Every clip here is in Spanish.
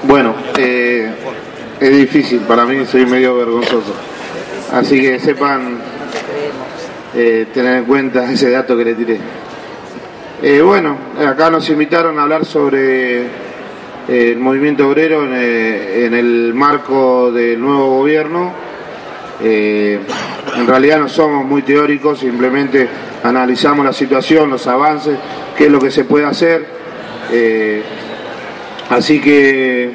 Bueno, es difícil, para mí soy medio vergonzoso. Así que sepan tener en cuenta ese dato que le tiré. Bueno, acá nos invitaron a hablar sobre el movimiento obrero en el marco del nuevo gobierno. En realidad no somos muy teóricos, simplemente analizamos la situación, los avances, qué es lo que se puede hacer. Así que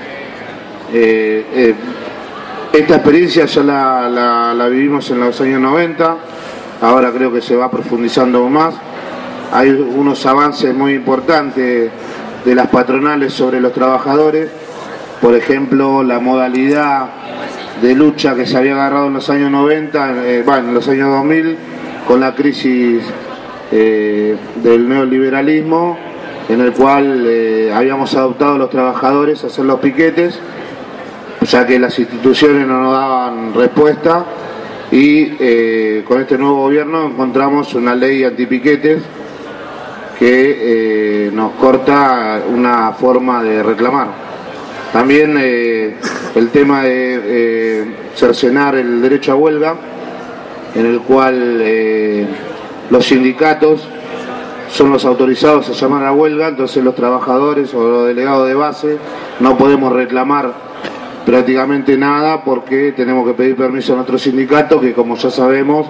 esta experiencia ya la vivimos en los años 90, ahora creo que se va profundizando aún más. Hay unos avances muy importantes de las patronales sobre los trabajadores, por ejemplo, la modalidad de lucha que se había agarrado en los años 90, en los años 2000, con la crisis del neoliberalismo, en el cual habíamos adoptado los trabajadores a hacer los piquetes, ya que las instituciones no nos daban respuesta, y con este nuevo gobierno encontramos una ley antipiquetes que nos corta una forma de reclamar. También el tema de cercenar el derecho a huelga, en el cual los sindicatos son los autorizados a llamar a huelga, entonces los trabajadores o los delegados de base no podemos reclamar prácticamente nada porque tenemos que pedir permiso a nuestro sindicato, que como ya sabemos,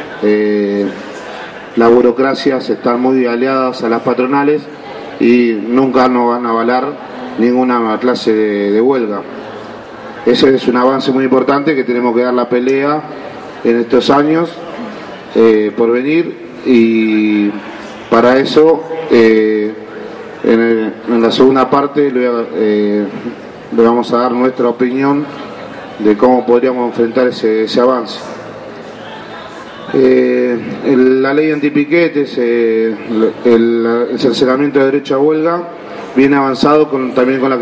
las burocracias están muy aliadas a las patronales y nunca nos van a avalar ninguna clase de huelga. Ese es un avance muy importante que tenemos que dar la pelea en estos años por venir, y para eso en la segunda parte le vamos a dar nuestra opinión de cómo podríamos enfrentar ese avance. La ley antipiquetes, el cercenamiento de derecho a huelga, viene avanzado también con la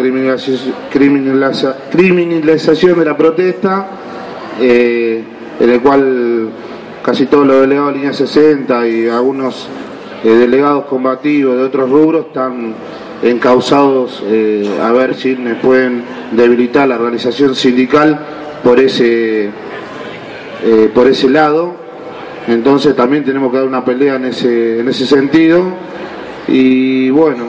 criminalización de la protesta, en el cual casi todos los delegados de línea 60 y algunos delegados combativos de otros rubros están encausados a ver si me pueden debilitar la organización sindical por ese lado. Entonces también tenemos que dar una pelea en ese sentido. Y bueno,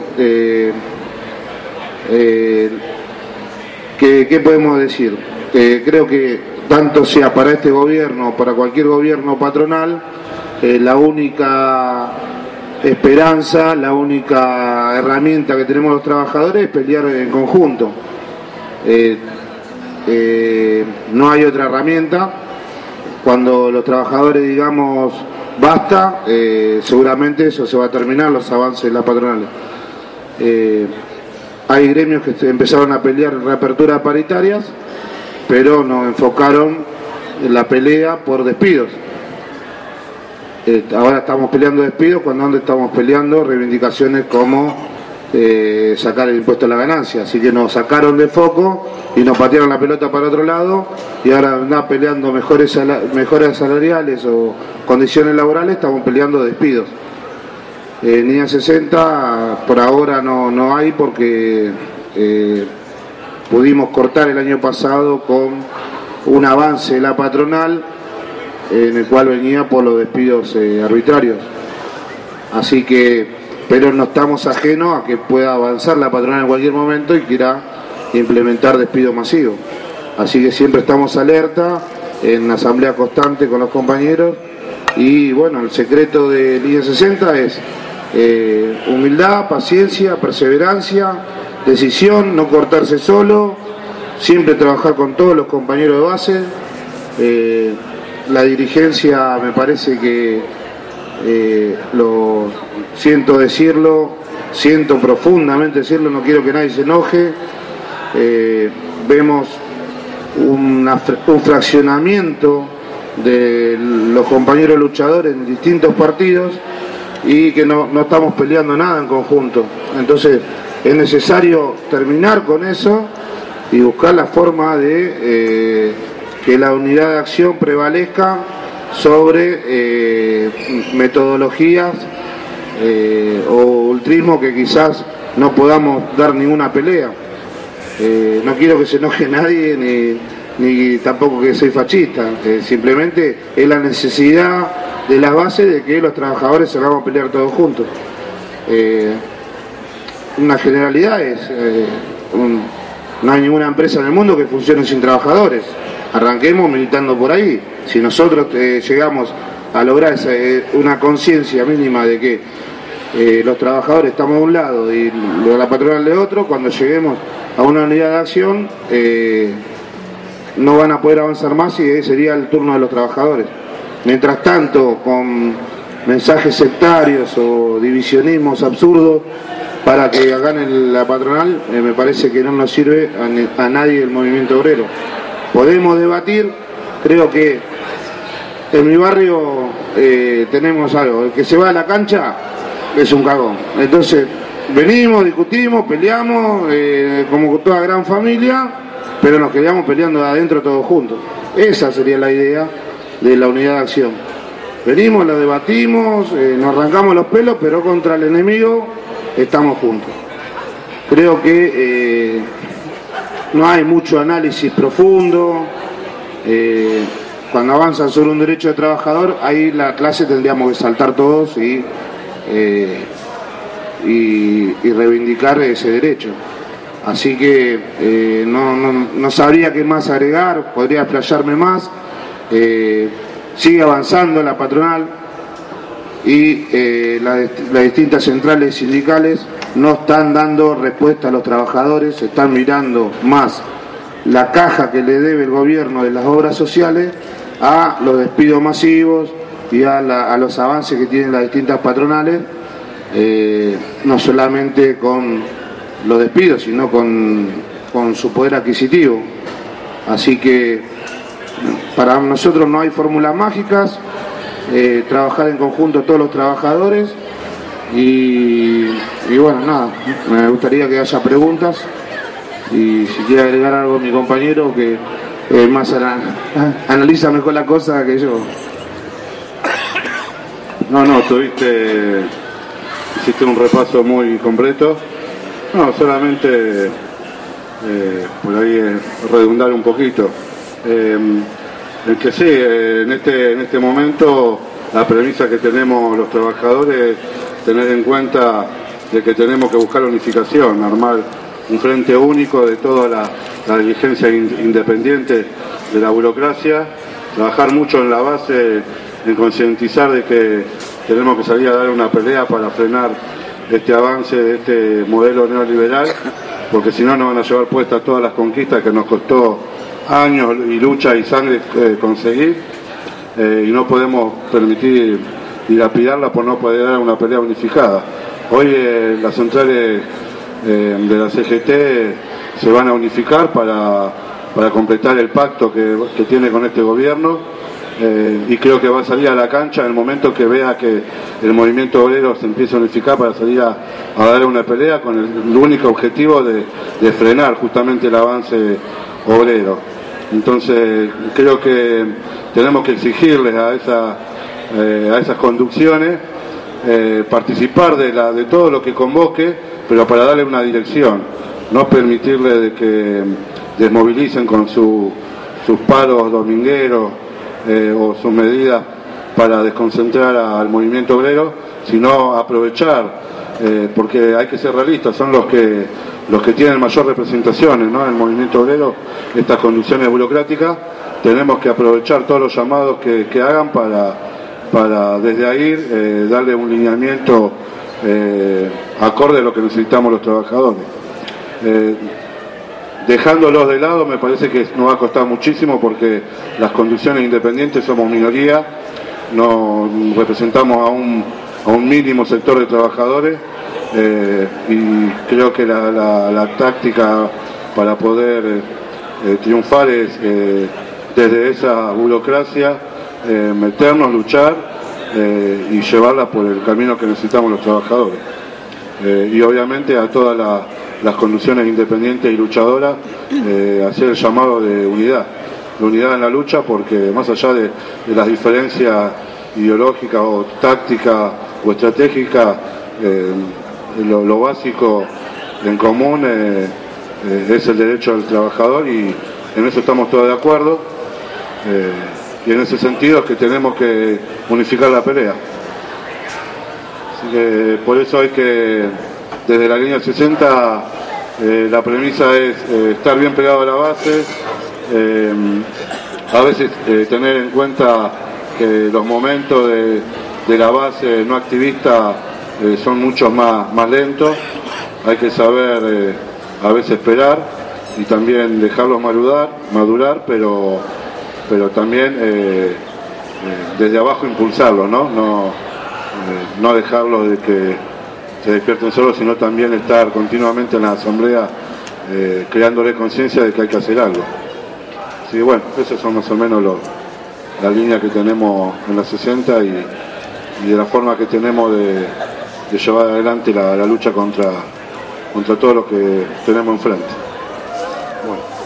¿qué podemos decir? Creo que tanto sea para este gobierno o para cualquier gobierno patronal, la única esperanza, la única herramienta que tenemos los trabajadores es pelear en conjunto. No hay otra herramienta. Cuando los trabajadores digamos basta, seguramente eso se va a terminar, los avances de las patronales. Hay gremios que empezaron a pelear reaperturas paritarias, pero nos enfocaron en la pelea por despidos. Ahora estamos peleando despidos cuando antes estamos peleando reivindicaciones como sacar el impuesto a la ganancia. Así que nos sacaron de foco y nos patearon la pelota para otro lado, y ahora andamos peleando mejoras salariales o condiciones laborales, estamos peleando despidos. Línea 60 por ahora no hay, porque pudimos cortar el año pasado con un avance de la patronal en el cual venía por los despidos arbitrarios. Así que, pero no estamos ajenos a que pueda avanzar la patronal en cualquier momento y quiera implementar despidos masivos. Así que siempre estamos alerta, en asamblea constante con los compañeros. Y bueno, el secreto de Línea 60 es humildad, paciencia, perseverancia, decisión, no cortarse solo, siempre trabajar con todos los compañeros de base. La dirigencia, me parece que lo siento decirlo, siento profundamente decirlo, no quiero que nadie se enoje. Vemos un fraccionamiento de los compañeros luchadores en distintos partidos y que no estamos peleando nada en conjunto. Entonces es necesario terminar con eso y buscar la forma de que la unidad de acción prevalezca sobre metodologías o ultrismo que quizás no podamos dar ninguna pelea. No quiero que se enoje nadie ni tampoco que soy fascista, simplemente es la necesidad de las bases de que los trabajadores salgamos a pelear todos juntos. Una generalidad es, no hay ninguna empresa en el mundo que funcione sin trabajadores. Arranquemos militando por ahí. Si nosotros llegamos a lograr una conciencia mínima de que los trabajadores estamos de un lado y la patronal de otro, cuando lleguemos a una unidad de acción no van a poder avanzar más y sería el turno de los trabajadores. Mientras tanto, con mensajes sectarios o divisionismos absurdos para que hagan la patronal, me parece que no nos sirve a nadie del movimiento obrero. Podemos debatir, creo que en mi barrio tenemos algo, el que se va a la cancha es un cagón. Entonces, venimos, discutimos, peleamos, como toda gran familia, pero nos quedamos peleando de adentro todos juntos. Esa sería la idea de la unidad de acción. Venimos, lo debatimos, nos arrancamos los pelos, pero contra el enemigo estamos juntos. Creo que no hay mucho análisis profundo. Cuando avanzan sobre un derecho de trabajador, ahí la clase tendríamos que saltar todos y reivindicar ese derecho. Así que no sabría qué más agregar, podría explayarme más. Sigue avanzando la patronal y las distintas centrales sindicales no están dando respuesta a los trabajadores, están mirando más la caja que le debe el gobierno de las obras sociales a los despidos masivos y a los avances que tienen las distintas patronales, no solamente con los despidos, sino con su poder adquisitivo. Así que para nosotros no hay fórmulas mágicas, trabajar en conjunto todos los trabajadores y bueno, nada, me gustaría que haya preguntas y si quiere agregar algo mi compañero que más analiza mejor la cosa que yo. No, hiciste un repaso muy completo. No, solamente por ahí redundar un poquito. En que sí, en este momento la premisa que tenemos los trabajadores, tener en cuenta de que tenemos que buscar la unificación, armar un frente único de toda la dirigencia independiente de la burocracia, trabajar mucho en la base, en concientizar de que tenemos que salir a dar una pelea para frenar este avance de este modelo neoliberal, porque si no nos van a llevar puestas todas las conquistas que nos costó años y lucha y sangre conseguir, y no podemos permitir dilapidarla por no poder dar una pelea unificada. Hoy las centrales de la CGT se van a unificar para completar el pacto que tiene con este gobierno, y creo que va a salir a la cancha en el momento que vea que el movimiento obrero se empieza a unificar para salir a dar una pelea con el único objetivo de frenar justamente el avance obrero. Entonces creo que tenemos que exigirles a esas conducciones participar de todo lo que convoque, pero para darle una dirección, no permitirle de que desmovilicen con sus paros domingueros o sus medidas para desconcentrar al movimiento obrero, sino aprovechar, porque hay que ser realistas, son los que tienen mayor representación, ¿no?, en el movimiento obrero, estas conducciones burocráticas. Tenemos que aprovechar todos los llamados que hagan para desde ahí darle un lineamiento acorde a lo que necesitamos los trabajadores. Dejándolos de lado me parece que nos va a costar muchísimo, porque las conducciones independientes somos minoría, no representamos a un mínimo sector de trabajadores, y creo que la táctica para poder triunfar es desde esa burocracia meternos, luchar y llevarla por el camino que necesitamos los trabajadores, y obviamente a todas las conducciones independientes y luchadoras hacer el llamado de unidad en la lucha, porque más allá de las diferencias ideológicas o tácticas o estratégicas, lo básico en común es el derecho del trabajador y en eso estamos todos de acuerdo. Y en ese sentido es que tenemos que unificar la pelea. Así que por eso hay que, desde la línea 60, la premisa es estar bien pegado a la base, a veces tener en cuenta que los momentos de la base no activista son mucho más lentos, hay que saber a veces esperar y también dejarlos madurar, pero también desde abajo impulsarlos, no dejarlos de que se despierten solos, sino también estar continuamente en la asamblea creándole conciencia de que hay que hacer algo. Así que bueno, esas son más o menos la línea que tenemos en la 60 y de la forma que tenemos de llevar adelante la lucha contra todo lo que tenemos enfrente. Bueno.